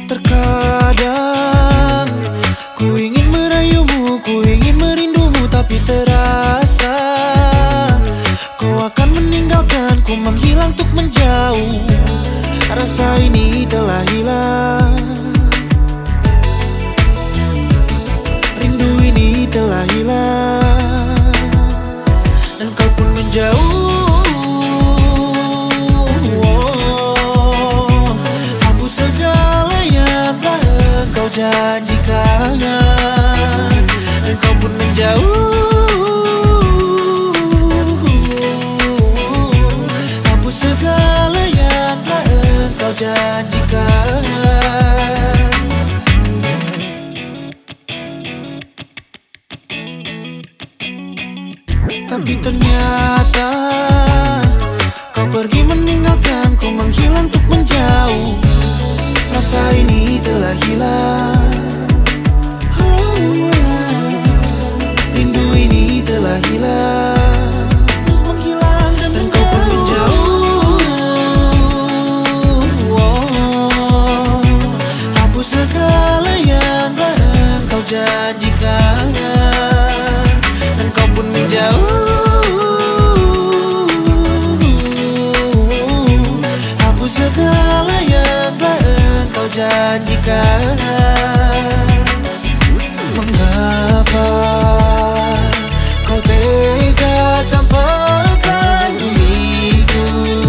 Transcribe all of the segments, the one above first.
Terkadang ku ingin merayumu, ku ingin merindumu, tapi terasa kau akan meninggalkanku, menghilang untuk menjauh. Rasa ini telah hilang, rindu ini telah hilang, dan kau pun menjauh. Hapus segala yang telah engkau janjikan, dan kau pun menjauh. Hapus segala yang telah engkau janjikan. Tapi ternyata kau pergi meninggalkanku, menghilang untuk menjauh. Rasa ini telah hilang, rindu ini telah hilang, terus menghilang dan kau pun menjauh. Hapus segala yang telah engkau janjikan, dan kau pun menjauh. Hapus segala yang telah engkau janjikan. Mengapa kau tega campakkan diriku?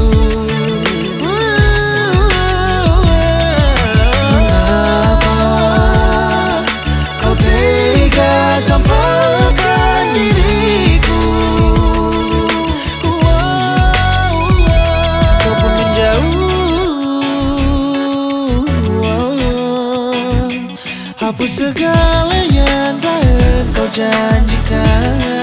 Mengapa kau tega campakkan diriku? Kau pun menjauh. Hapus segala yang telah engkau janjikan.